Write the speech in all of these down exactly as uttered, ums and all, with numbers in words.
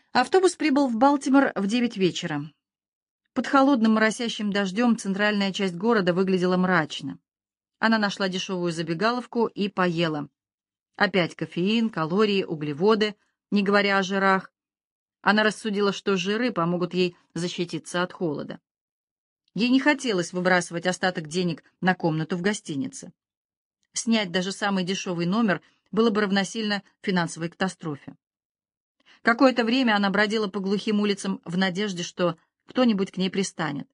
Автобус прибыл в Балтимор в девять вечера. Под холодным моросящим дождем центральная часть города выглядела мрачно. Она нашла дешевую забегаловку и поела. Опять кофеин, калории, углеводы, не говоря о жирах. Она рассудила, что жиры помогут ей защититься от холода. Ей не хотелось выбрасывать остаток денег на комнату в гостинице. Снять даже самый дешевый номер было бы равносильно финансовой катастрофе. Какое-то время она бродила по глухим улицам в надежде, что кто-нибудь к ней пристанет.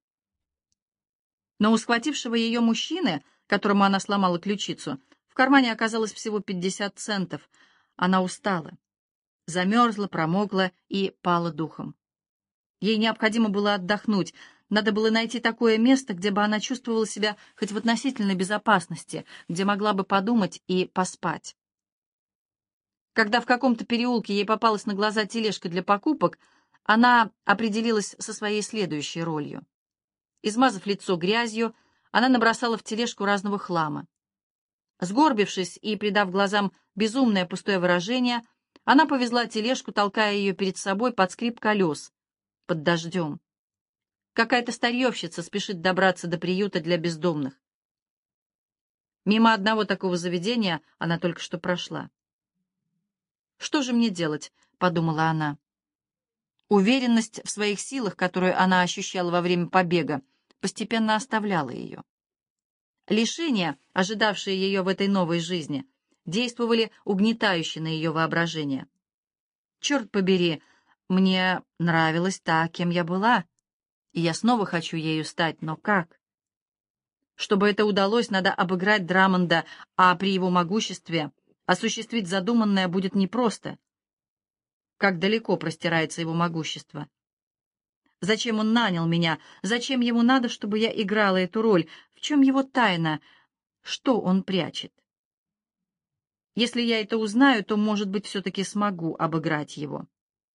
Но у схватившего ее мужчины, которому она сломала ключицу, в кармане оказалось всего пятьдесят центов. Она устала, замерзла, промокла и пала духом. Ей необходимо было отдохнуть. Надо было найти такое место, где бы она чувствовала себя хоть в относительной безопасности, где могла бы подумать и поспать. Когда в каком-то переулке ей попалась на глаза тележка для покупок, она определилась со своей следующей ролью. Измазав лицо грязью, она набросала в тележку разного хлама. Сгорбившись и придав глазам безумное пустое выражение, она повезла тележку, толкая ее перед собой под скрип колес, под дождем. Какая-то старьевщица спешит добраться до приюта для бездомных. Мимо одного такого заведения она только что прошла. «Что же мне делать?» — подумала она. Уверенность в своих силах, которую она ощущала во время побега, постепенно оставляла ее. Лишения, ожидавшие ее в этой новой жизни, действовали угнетающе на ее воображение. «Черт побери, мне нравилась та, кем я была, и я снова хочу ею стать, но как? Чтобы это удалось, надо обыграть Драмонда, а при его могуществе осуществить задуманное будет непросто. Как далеко простирается его могущество? Зачем он нанял меня? Зачем ему надо, чтобы я играла эту роль? В чем его тайна? Что он прячет? Если я это узнаю, то, может быть, все-таки смогу обыграть его.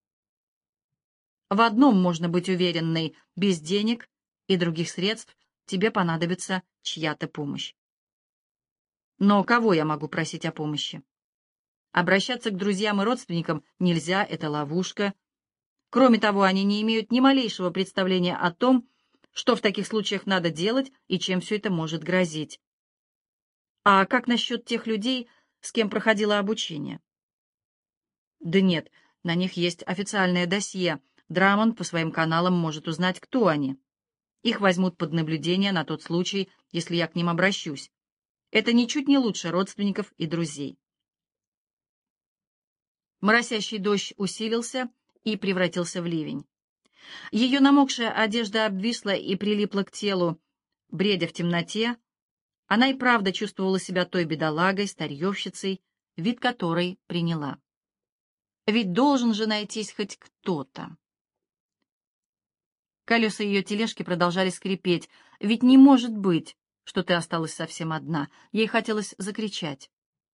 В одном можно быть уверенной: без денег и других средств тебе понадобится чья-то помощь. Но кого я могу просить о помощи? Обращаться к друзьям и родственникам нельзя, это ловушка. Кроме того, они не имеют ни малейшего представления о том, что в таких случаях надо делать и чем все это может грозить. А как насчет тех людей, с кем проходило обучение? Да нет, на них есть официальное досье. Драмонд по своим каналам может узнать, кто они. Их возьмут под наблюдение на тот случай, если я к ним обращусь. Это ничуть не лучше родственников и друзей. Моросящий дождь усилился и превратился в ливень. Ее намокшая одежда обвисла и прилипла к телу. Бредя в темноте, она и правда чувствовала себя той бедолагой, старьевщицей, вид которой приняла. Ведь должен же найтись хоть кто-то. Колеса ее тележки продолжали скрипеть. Ведь не может быть, что ты осталась совсем одна. Ей хотелось закричать.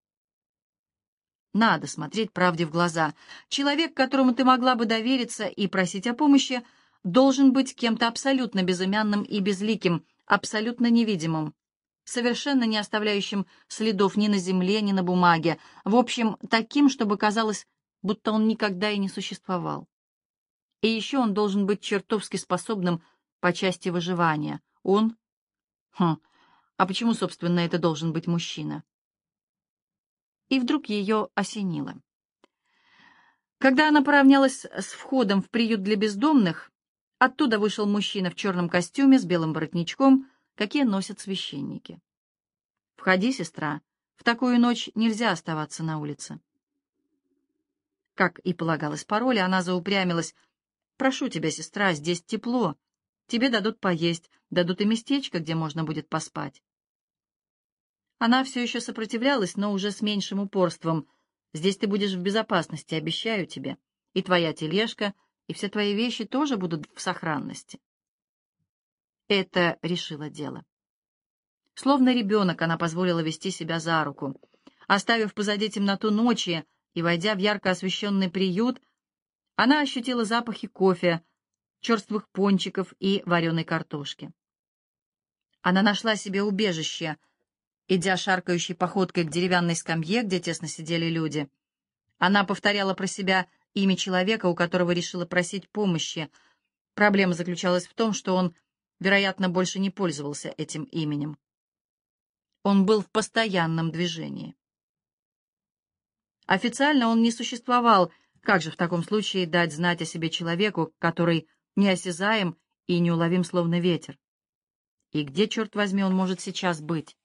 Надо смотреть правде в глаза. Человек, которому ты могла бы довериться и просить о помощи, должен быть кем-то абсолютно безымянным и безликим, абсолютно невидимым, совершенно не оставляющим следов ни на земле, ни на бумаге, в общем, таким, чтобы казалось, будто он никогда и не существовал. И еще он должен быть чертовски способным по части выживания. Он? Хм, а почему, собственно, это должен быть мужчина? И вдруг ее осенило. Когда она поравнялась с входом в приют для бездомных, оттуда вышел мужчина в черном костюме с белым воротничком, какие носят священники. «Входи, сестра, в такую ночь нельзя оставаться на улице». Как и полагалось пароль, она заупрямилась. «Прошу тебя, сестра, здесь тепло. Тебе дадут поесть, дадут и местечко, где можно будет поспать». Она все еще сопротивлялась, но уже с меньшим упорством. «Здесь ты будешь в безопасности, обещаю тебе. И твоя тележка, и все твои вещи тоже будут в сохранности». Это решило дело. Словно ребенок, она позволила вести себя за руку. Оставив позади темноту ночи и войдя в ярко освещенный приют, она ощутила запахи кофе, черствых пончиков и вареной картошки. Она нашла себе убежище, идя шаркающей походкой к деревянной скамье, где тесно сидели люди. Она повторяла про себя имя человека, у которого решила просить помощи. Проблема заключалась в том, что он, вероятно, больше не пользовался этим именем. Он был в постоянном движении. Официально он не существовал. Как же в таком случае дать знать о себе человеку, который неосязаем и неуловим, словно ветер? И где, черт возьми, он может сейчас быть?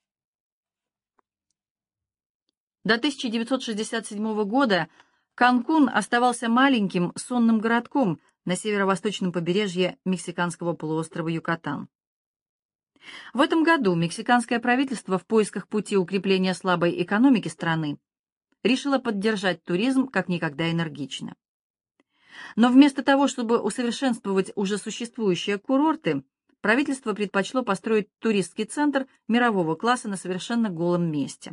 До тысяча девятьсот шестьдесят седьмого года Канкун оставался маленьким сонным городком на северо-восточном побережье мексиканского полуострова Юкатан. В этом году мексиканское правительство в поисках пути укрепления слабой экономики страны решило поддержать туризм как никогда энергично. Но вместо того, чтобы усовершенствовать уже существующие курорты, правительство предпочло построить туристский центр мирового класса на совершенно голом месте.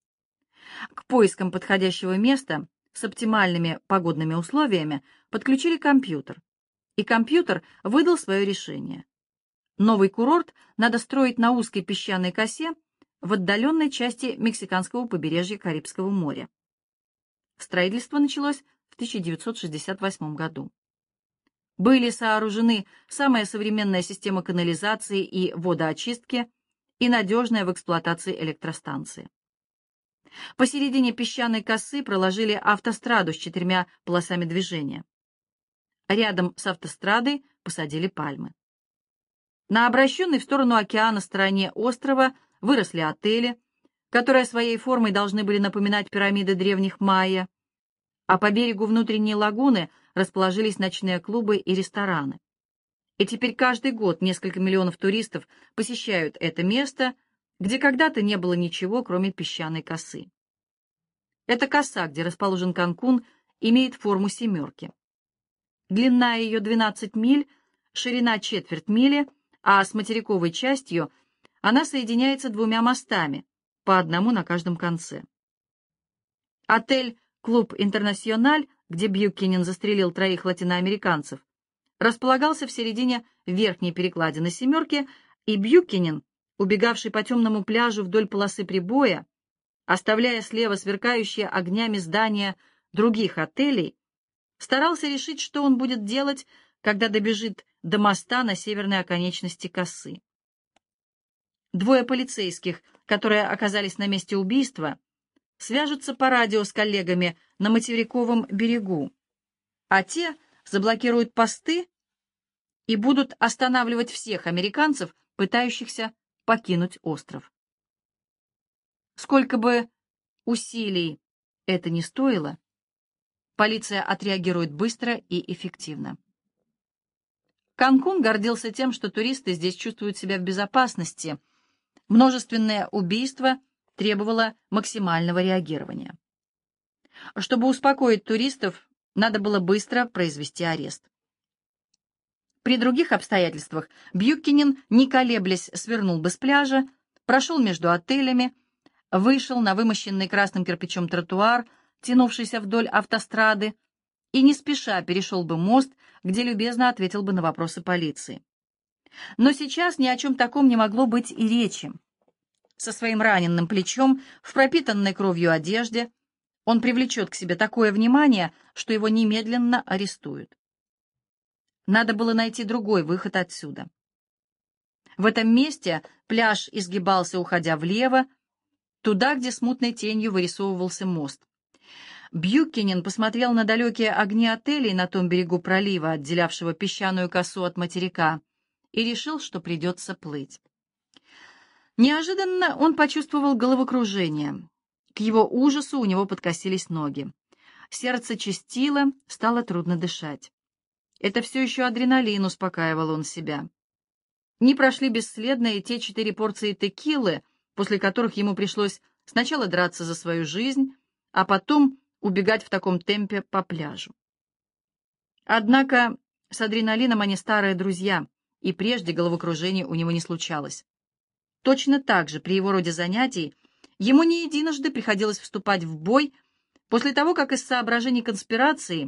К поискам подходящего места с оптимальными погодными условиями подключили компьютер, и компьютер выдал свое решение. Новый курорт надо строить на узкой песчаной косе в отдаленной части мексиканского побережья Карибского моря. Строительство началось в тысяча девятьсот шестьдесят восьмом году. Были сооружены самая современная система канализации и водоочистки и надежная в эксплуатации электростанции. Посередине песчаной косы проложили автостраду с четырьмя полосами движения. Рядом с автострадой посадили пальмы. На обращенной в сторону океана стороне острова выросли отели, которые своей формой должны были напоминать пирамиды древних майя, а по берегу внутренней лагуны расположились ночные клубы и рестораны. И теперь каждый год несколько миллионов туристов посещают это место, где когда-то не было ничего, кроме песчаной косы. Эта коса, где расположен Канкун, имеет форму семерки. Длина ее двенадцать миль, ширина четверть мили, а с материковой частью она соединяется двумя мостами, по одному на каждом конце. Отель «Клуб Интернациональ», где Бьюкенен застрелил троих латиноамериканцев, располагался в середине верхней перекладины семерки, и Бьюкенен, убегавший по темному пляжу вдоль полосы прибоя, оставляя слева сверкающие огнями здания других отелей, старался решить, что он будет делать, когда добежит до моста на северной оконечности косы. Двое полицейских, которые оказались на месте убийства, свяжутся по радио с коллегами на материковом берегу, а те заблокируют посты и будут останавливать всех американцев, пытающихся покинуть остров. Сколько бы усилий это ни стоило, полиция отреагирует быстро и эффективно. Канкун гордился тем, что туристы здесь чувствуют себя в безопасности. Множественное убийство требовало максимального реагирования. Чтобы успокоить туристов, надо было быстро произвести арест. При других обстоятельствах Бьюкенен, не колеблясь, свернул бы с пляжа, прошел между отелями, вышел на вымощенный красным кирпичом тротуар, тянувшийся вдоль автострады, и не спеша перешел бы мост, где любезно ответил бы на вопросы полиции. Но сейчас ни о чем таком не могло быть и речи. Со своим раненным плечом, в пропитанной кровью одежде, он привлечет к себе такое внимание, что его немедленно арестуют. Надо было найти другой выход отсюда. В этом месте пляж изгибался, уходя влево, туда, где смутной тенью вырисовывался мост. Бьюкенен посмотрел на далекие огни отелей на том берегу пролива, отделявшего песчаную косу от материка, и решил, что придется плыть. Неожиданно он почувствовал головокружение. К его ужасу у него подкосились ноги. Сердце частило, стало трудно дышать. Это все еще адреналин, успокаивал он себя. Не прошли бесследно и те четыре порции текилы, после которых ему пришлось сначала драться за свою жизнь, а потом убегать в таком темпе по пляжу. Однако с адреналином они старые друзья, и прежде головокружения у него не случалось. Точно так же при его роде занятий ему не единожды приходилось вступать в бой после того, как из соображений конспирации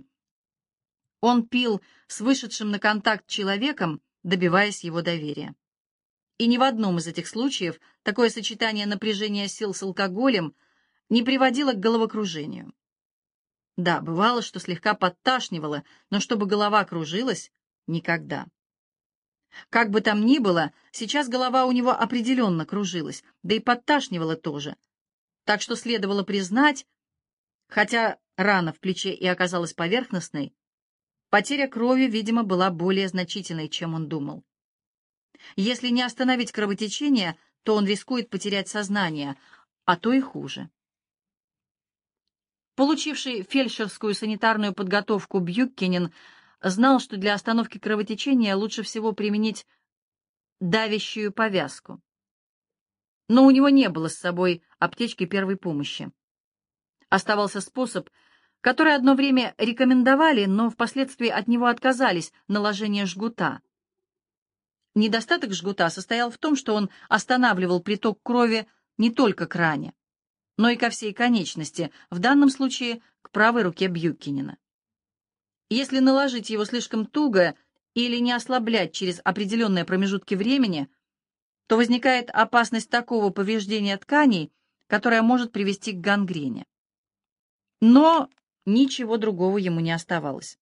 он пил с вышедшим на контакт человеком, добиваясь его доверия. И ни в одном из этих случаев такое сочетание напряжения сил с алкоголем не приводило к головокружению. Да, бывало, что слегка подташнивало, но чтобы голова кружилась — никогда. Как бы там ни было, сейчас голова у него определенно кружилась, да и подташнивала тоже. Так что следовало признать, хотя рана в плече и оказалась поверхностной, потеря крови, видимо, была более значительной, чем он думал. Если не остановить кровотечение, то он рискует потерять сознание, а то и хуже. Получивший фельдшерскую санитарную подготовку Бьюккенен знал, что для остановки кровотечения лучше всего применить давящую повязку. Но у него не было с собой аптечки первой помощи. Оставался способ, который одно время рекомендовали, но впоследствии от него отказались — наложение жгута. Недостаток жгута состоял в том, что он останавливал приток крови не только к ране, но и ко всей конечности, в данном случае к правой руке Бьюккенена. Если наложить его слишком туго или не ослаблять через определенные промежутки времени, то возникает опасность такого повреждения тканей, которое может привести к гангрене. Но ничего другого ему не оставалось.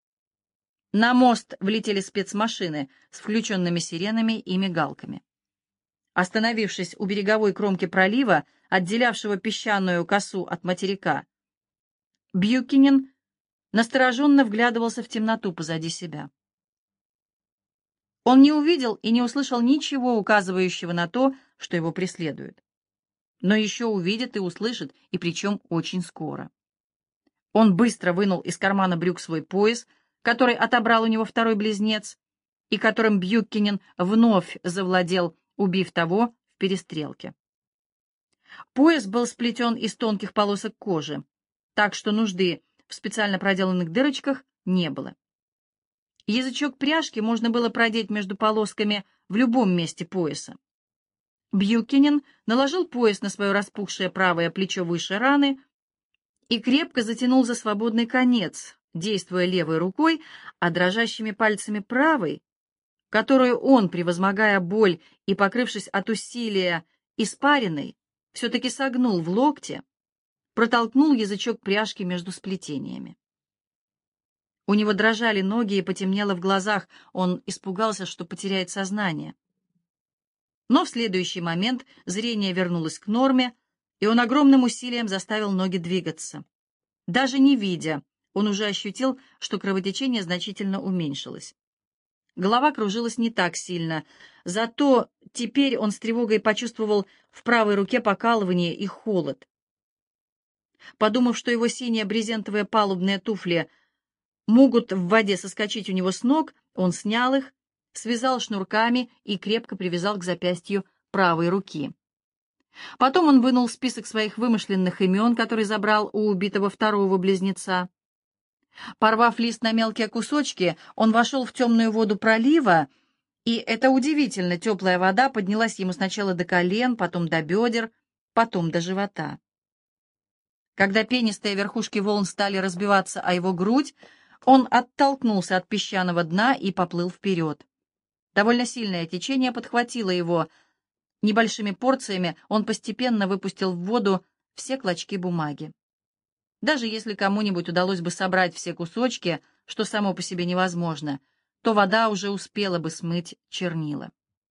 На мост влетели спецмашины с включенными сиренами и мигалками. Остановившись у береговой кромки пролива, отделявшего песчаную косу от материка, Бьюккенен настороженно вглядывался в темноту позади себя. Он не увидел и не услышал ничего, указывающего на то, что его преследуют. Но еще увидит и услышит, и причем очень скоро. Он быстро вынул из кармана брюк свой пояс, который отобрал у него второй близнец, и которым Бьюккенен вновь завладел, убив того в перестрелке. Пояс был сплетен из тонких полосок кожи, так что нужды в специально проделанных дырочках не было. Язычок пряжки можно было продеть между полосками в любом месте пояса. Бьюккенен наложил пояс на свое распухшее правое плечо выше раны и крепко затянул за свободный конец, действуя левой рукой, а дрожащими пальцами правой, которую он, превозмогая боль и покрывшись от усилия испариной, все-таки согнул в локте, протолкнул язычок пряжки между сплетениями. У него дрожали ноги и потемнело в глазах, он испугался, что потеряет сознание. Но в следующий момент зрение вернулось к норме, и он огромным усилием заставил ноги двигаться. Даже не видя, он уже ощутил, что кровотечение значительно уменьшилось. Голова кружилась не так сильно, зато теперь он с тревогой почувствовал в правой руке покалывание и холод. Подумав, что его синие брезентовые палубные туфли могут в воде соскочить у него с ног, он снял их, связал шнурками и крепко привязал к запястью правой руки. Потом он вынул список своих вымышленных имен, который забрал у убитого второго близнеца. Порвав лист на мелкие кусочки, он вошел в темную воду пролива, и эта удивительно теплая вода поднялась ему сначала до колен, потом до бедер, потом до живота. Когда пенистые верхушки волн стали разбиваться о его грудь, он оттолкнулся от песчаного дна и поплыл вперед. Довольно сильное течение подхватило его. Небольшими порциями он постепенно выпустил в воду все клочки бумаги. Даже если кому-нибудь удалось бы собрать все кусочки, что само по себе невозможно, то вода уже успела бы смыть чернила.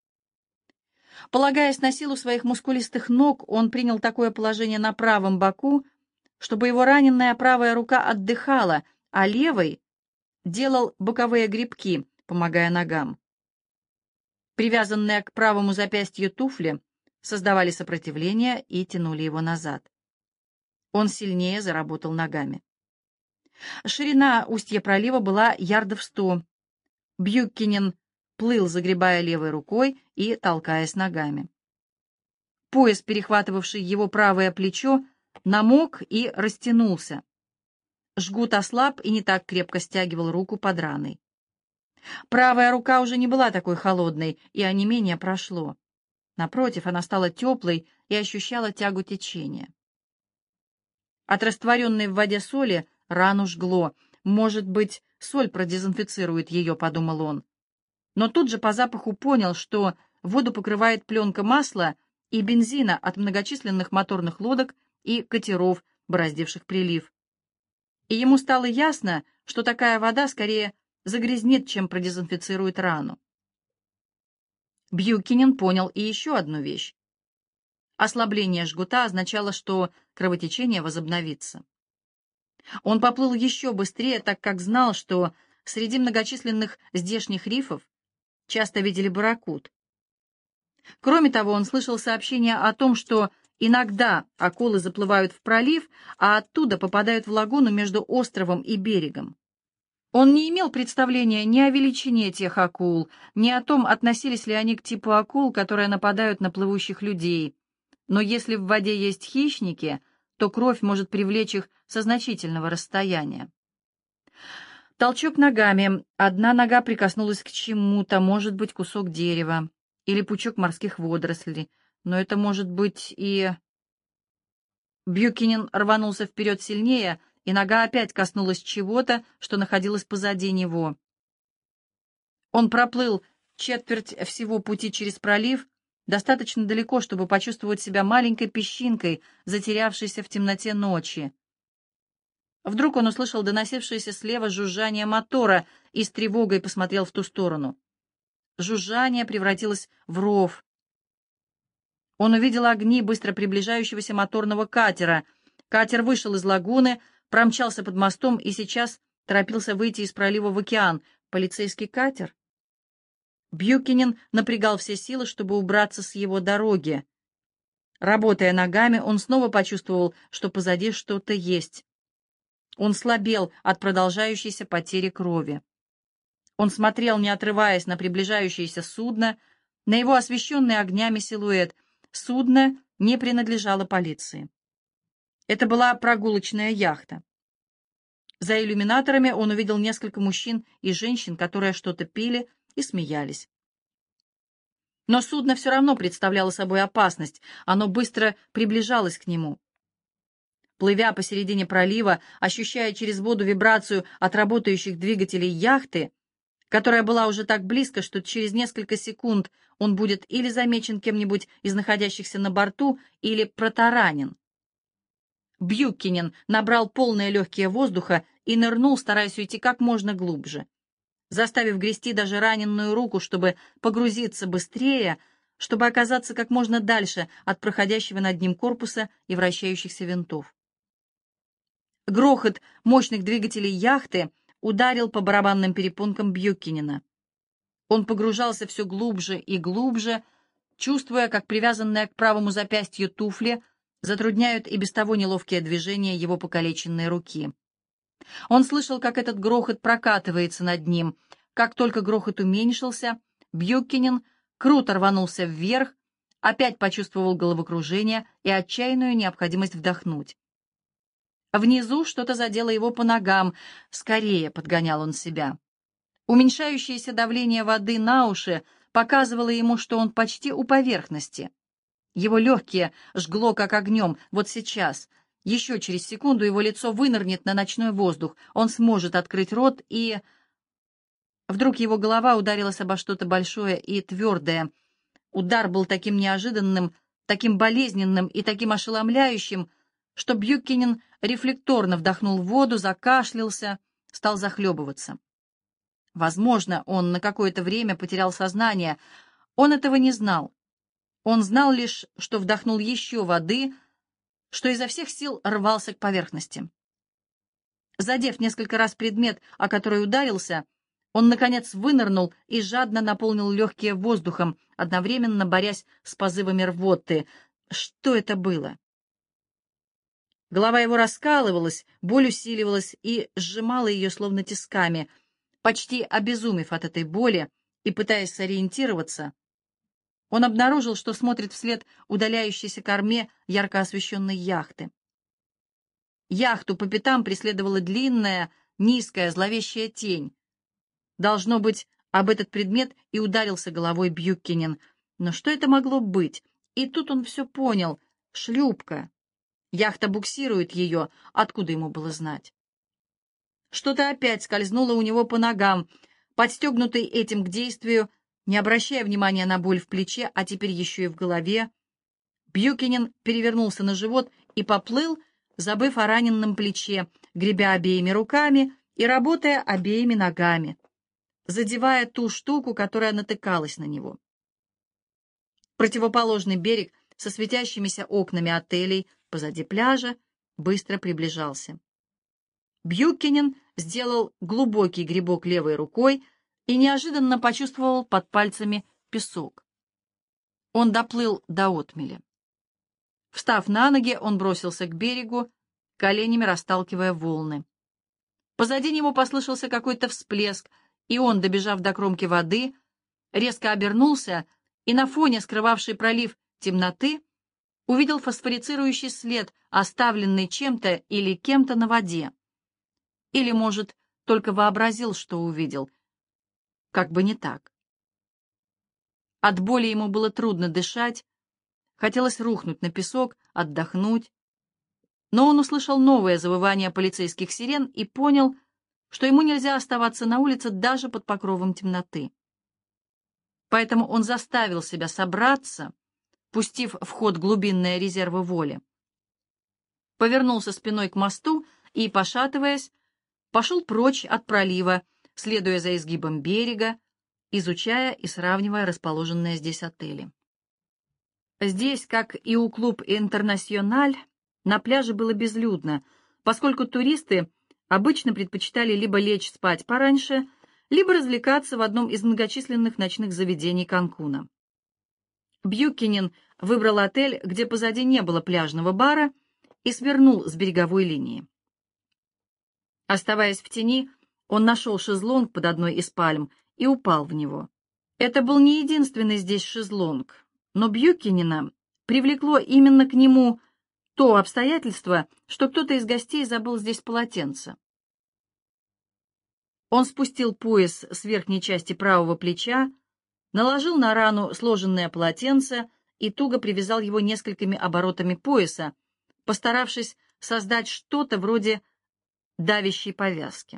Полагаясь на силу своих мускулистых ног, он принял такое положение на правом боку, чтобы его раненая правая рука отдыхала, а левой делал боковые грибки, помогая ногам. Привязанные к правому запястью туфли создавали сопротивление и тянули его назад. Он сильнее заработал ногами. Ширина устья пролива была ярдов сто. Бьюккенен плыл, загребая левой рукой и толкаясь ногами. Пояс, перехватывавший его правое плечо, намок и растянулся. Жгут ослаб и не так крепко стягивал руку под раной. Правая рука уже не была такой холодной, и онемение прошло. Напротив, она стала теплой и ощущала тягу течения. От растворенной в воде соли рану жгло. Может быть, соль продезинфицирует ее, подумал он. Но тут же по запаху понял, что воду покрывает пленка масла и бензина от многочисленных моторных лодок и катеров, бороздивших прилив. и ему стало ясно, что такая вода скорее загрязнит, чем продезинфицирует рану. Бьюкинен понял и еще одну вещь. Ослабление жгута означало, что кровотечение возобновится. Он поплыл еще быстрее, так как знал, что среди многочисленных здешних рифов часто видели барракуд. Кроме того, он слышал сообщения о том, что иногда акулы заплывают в пролив, а оттуда попадают в лагуну между островом и берегом. Он не имел представления ни о величине тех акул, ни о том, относились ли они к типу акул, которые нападают на плывущих людей. Но если в воде есть хищники, то кровь может привлечь их со значительного расстояния. Толчок ногами. Одна нога прикоснулась к чему-то, может быть, кусок дерева или пучок морских водорослей, но это может быть и... Бьюкинен рванулся вперед сильнее, и нога опять коснулась чего-то, что находилось позади него. Он проплыл четверть всего пути через пролив, достаточно далеко, чтобы почувствовать себя маленькой песчинкой, затерявшейся в темноте ночи. Вдруг он услышал доносившееся слева жужжание мотора и с тревогой посмотрел в ту сторону. Жужжание превратилось в ров. Он увидел огни быстро приближающегося моторного катера. Катер вышел из лагуны, промчался под мостом и сейчас торопился выйти из пролива в океан. Полицейский катер? Бьюкинен напрягал все силы, чтобы убраться с его дороги. Работая ногами, он снова почувствовал, что позади что-то есть. Он слабел от продолжающейся потери крови. Он смотрел, не отрываясь, на приближающееся судно, на его освещенный огнями силуэт. Судно не принадлежало полиции. Это была прогулочная яхта. За иллюминаторами он увидел несколько мужчин и женщин, которые что-то пили и смеялись. Но судно все равно представляло собой опасность, оно быстро приближалось к нему. Плывя посередине пролива, ощущая через воду вибрацию от работающих двигателей яхты, которая была уже так близко, что через несколько секунд он будет или замечен кем-нибудь из находящихся на борту, или протаранен. Бьюкинен набрал полные легкие воздуха и нырнул, стараясь уйти как можно глубже, заставив грести даже раненую руку, чтобы погрузиться быстрее, чтобы оказаться как можно дальше от проходящего над ним корпуса и вращающихся винтов. Грохот мощных двигателей яхты ударил по барабанным перепонкам Бьюкинена. Он погружался все глубже и глубже, чувствуя, как привязанные к правому запястью туфли затрудняют и без того неловкие движения его покалеченной руки. Он слышал, как этот грохот прокатывается над ним. Как только грохот уменьшился, Бьюкинен круто рванулся вверх, опять почувствовал головокружение и отчаянную необходимость вдохнуть. Внизу что-то задело его по ногам. «Скорее!» — подгонял он себя. Уменьшающееся давление воды на уши показывало ему, что он почти у поверхности. Его легкие жгло как огнем. Вот сейчас, еще через секунду, его лицо вынырнет на ночной воздух. Он сможет открыть рот и... Вдруг его голова ударилась обо что-то большое и твердое. Удар был таким неожиданным, таким болезненным и таким ошеломляющим, что Бьюкинен рефлекторно вдохнул воду, закашлялся, стал захлебываться. Возможно, он на какое-то время потерял сознание. Он этого не знал. Он знал лишь, что вдохнул еще воды, что изо всех сил рвался к поверхности. Задев несколько раз предмет, о который ударился, он, наконец, вынырнул и жадно наполнил легкие воздухом, одновременно борясь с позывами рвоты. Что это было? Голова его раскалывалась, боль усиливалась и сжимала ее словно тисками. Почти обезумев от этой боли и пытаясь сориентироваться, он обнаружил, что смотрит вслед удаляющейся корме ярко освещенной яхты. Яхту по пятам преследовала длинная, низкая, зловещая тень. Должно быть, об этот предмет и ударился головой Бьюкинен. Но что это могло быть? И тут он все понял. Шлюпка. Яхта буксирует ее, откуда ему было знать? Что-то опять скользнуло у него по ногам, подстегнутый этим к действию, не обращая внимания на боль в плече, а теперь еще и в голове. Бьюкинен перевернулся на живот и поплыл, забыв о раненном плече, гребя обеими руками и работая обеими ногами, задевая ту штуку, которая натыкалась на него. Противоположный берег со светящимися окнами отелей позади пляжа быстро приближался. Бьюкенен сделал глубокий гребок левой рукой и неожиданно почувствовал под пальцами песок. Он доплыл до отмели. Встав на ноги, он бросился к берегу, коленями расталкивая волны. Позади него послышался какой-то всплеск, и он, добежав до кромки воды, резко обернулся и на фоне скрывавшей пролив темноты увидел фосфорицирующий след, оставленный чем-то или кем-то на воде. Или, может, только вообразил, что увидел. Как бы не так. От боли ему было трудно дышать, хотелось рухнуть на песок, отдохнуть. Но он услышал новое завывание полицейских сирен и понял, что ему нельзя оставаться на улице даже под покровом темноты. Поэтому он заставил себя собраться, пустив в ход глубинные резервы воли. Повернулся спиной к мосту и, пошатываясь, пошел прочь от пролива, следуя за изгибом берега, изучая и сравнивая расположенные здесь отели. Здесь, как и у клуб «Интернациональ», на пляже было безлюдно, поскольку туристы обычно предпочитали либо лечь спать пораньше, либо развлекаться в одном из многочисленных ночных заведений Канкуна. Бьюкенен выбрал отель, где позади не было пляжного бара, и свернул с береговой линии. Оставаясь в тени, он нашел шезлонг под одной из пальм и упал в него. Это был не единственный здесь шезлонг, но Бьюкенена привлекло именно к нему то обстоятельство, что кто-то из гостей забыл здесь полотенце. Он спустил пояс с верхней части правого плеча, наложил на рану сложенное полотенце и туго привязал его несколькими оборотами пояса, постаравшись создать что-то вроде давящей повязки.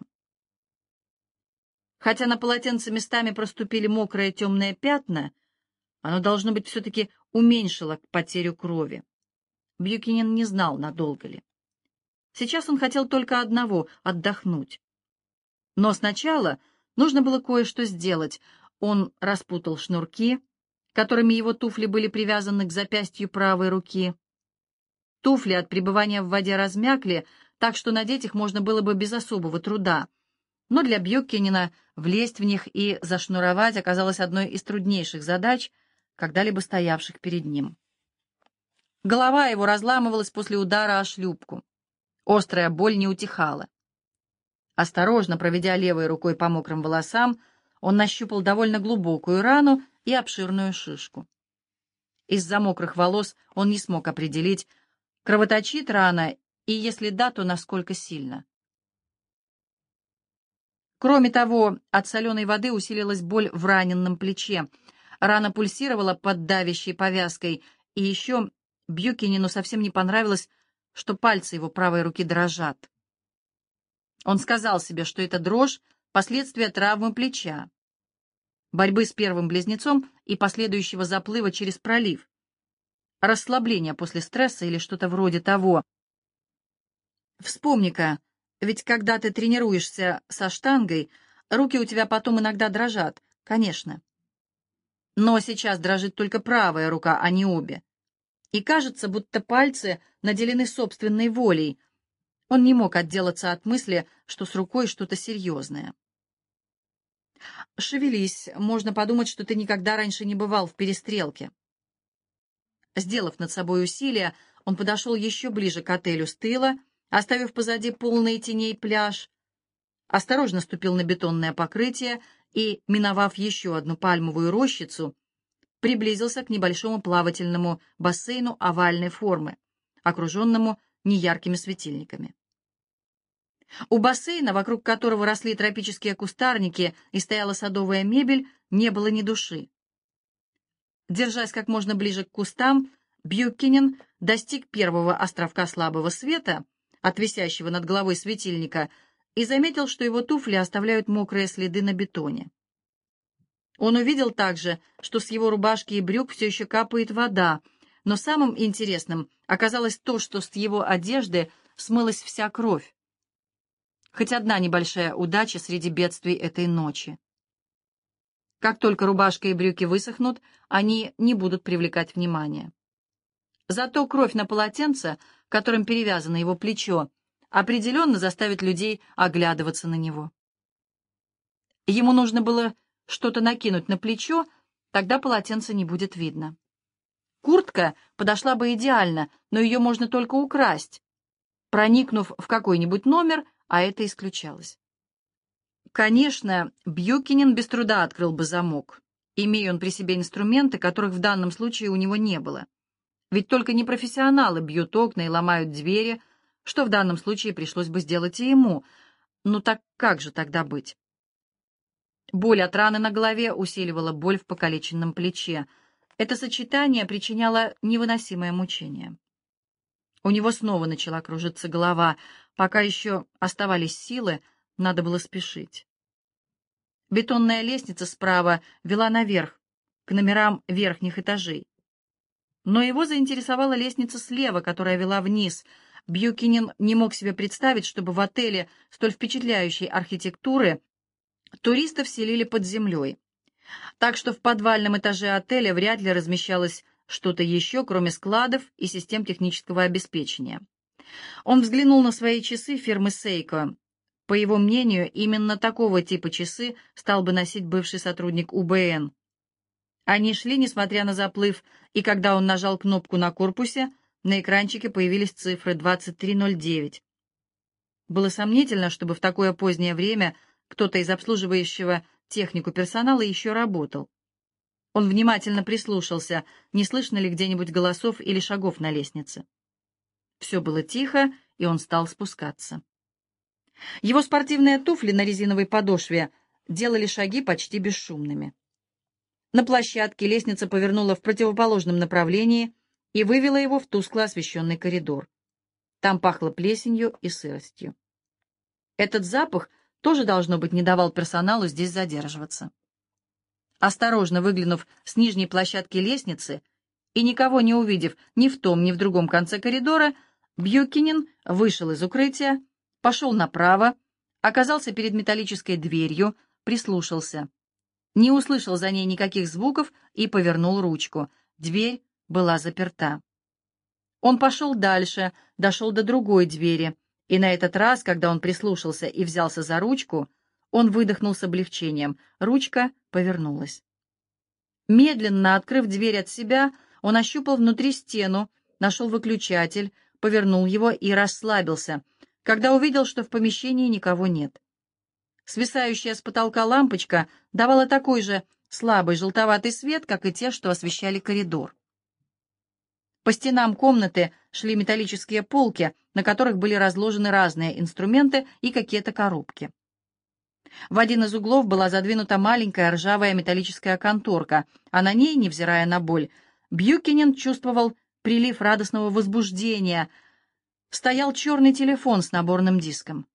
Хотя на полотенце местами проступили мокрые темные пятна, оно, должно быть, все-таки уменьшило потерю крови. Бьюкенен не знал, надолго ли. Сейчас он хотел только одного — отдохнуть. Но сначала нужно было кое-что сделать. Он распутал шнурки, которыми его туфли были привязаны к запястью правой руки. Туфли от пребывания в воде размякли, так что надеть их можно было бы без особого труда. Но для Бьюкенена влезть в них и зашнуровать оказалось одной из труднейших задач, когда-либо стоявших перед ним. Голова его разламывалась после удара о шлюпку. Острая боль не утихала. Осторожно проведя левой рукой по мокрым волосам, он нащупал довольно глубокую рану и обширную шишку. Из-за мокрых волос он не смог определить, кровоточит рана, и если да, то насколько сильно. Кроме того, от соленой воды усилилась боль в раненном плече. Рана пульсировала под давящей повязкой, и еще Бьюкенену совсем не понравилось, что пальцы его правой руки дрожат. Он сказал себе, что это дрожь — последствия травмы плеча, борьбы с первым близнецом и последующего заплыва через пролив, расслабление после стресса или что-то вроде того. Вспомни-ка, ведь когда ты тренируешься со штангой, руки у тебя потом иногда дрожат, конечно. Но сейчас дрожит только правая рука, а не обе. И кажется, будто пальцы наделены собственной волей. Он не мог отделаться от мысли, что с рукой что-то серьезное. «Шевелись, можно подумать, что ты никогда раньше не бывал в перестрелке». Сделав над собой усилие, он подошел еще ближе к отелю с тыла, оставив позади полный теней пляж, осторожно ступил на бетонное покрытие и, миновав еще одну пальмовую рощицу, приблизился к небольшому плавательному бассейну овальной формы, окруженному неяркими светильниками. У бассейна, вокруг которого росли тропические кустарники и стояла садовая мебель, не было ни души. Держась как можно ближе к кустам, Бьюкенен достиг первого островка слабого света, от висящего над головой светильника, и заметил, что его туфли оставляют мокрые следы на бетоне. Он увидел также, что с его рубашки и брюк все еще капает вода, но самым интересным оказалось то, что с его одежды смылась вся кровь. Хоть одна небольшая удача среди бедствий этой ночи. Как только рубашка и брюки высохнут, они не будут привлекать внимания. Зато кровь на полотенце, которым перевязано его плечо, определенно заставит людей оглядываться на него. Ему нужно было что-то накинуть на плечо, тогда полотенце не будет видно. Куртка подошла бы идеально, но ее можно только украсть, проникнув в какой-нибудь номер, а это исключалось. Конечно, Бьюкинен без труда открыл бы замок, имея он при себе инструменты, которых в данном случае у него не было. Ведь только непрофессионалы бьют окна и ломают двери, что в данном случае пришлось бы сделать и ему. Ну так как же тогда быть? Боль от раны на голове усиливала боль в покалеченном плече. Это сочетание причиняло невыносимое мучение. У него снова начала кружиться голова. Пока еще оставались силы, надо было спешить. Бетонная лестница справа вела наверх, к номерам верхних этажей. Но его заинтересовала лестница слева, которая вела вниз. Бьюкинен не мог себе представить, чтобы в отеле столь впечатляющей архитектуры туристов селили под землей. Так что в подвальном этаже отеля вряд ли размещалось что-то еще, кроме складов и систем технического обеспечения. Он взглянул на свои часы фирмы Seiko. По его мнению, именно такого типа часы стал бы носить бывший сотрудник У Бэ Эн. Они шли, несмотря на заплыв, и когда он нажал кнопку на корпусе, на экранчике появились цифры двадцать три ноль девять. Было сомнительно, чтобы в такое позднее время кто-то из обслуживающего технику персонала еще работал. Он внимательно прислушался, не слышно ли где-нибудь голосов или шагов на лестнице. Все было тихо, и он стал спускаться. Его спортивные туфли на резиновой подошве делали шаги почти бесшумными. На площадке лестница повернула в противоположном направлении и вывела его в тускло освещенный коридор. Там пахло плесенью и сыростью. Этот запах тоже, должно быть, не давал персоналу здесь задерживаться. Осторожно выглянув с нижней площадки лестницы и никого не увидев ни в том, ни в другом конце коридора, Бьюкинен вышел из укрытия, пошел направо, оказался перед металлической дверью, прислушался. Не услышал за ней никаких звуков и повернул ручку. Дверь была заперта. Он пошел дальше, дошел до другой двери, и на этот раз, когда он прислушался и взялся за ручку, он выдохнул с облегчением. Ручка повернулась. Медленно открыв дверь от себя, он ощупал внутри стену, нашел выключатель, повернул его и расслабился, когда увидел, что в помещении никого нет. Свисающая с потолка лампочка давала такой же слабый желтоватый свет, как и те, что освещали коридор. По стенам комнаты шли металлические полки, на которых были разложены разные инструменты и какие-то коробки. В один из углов была задвинута маленькая ржавая металлическая конторка, а на ней, невзирая на боль, Бьюкинен чувствовал прилив радостного возбуждения. Стоял черный телефон с наборным диском.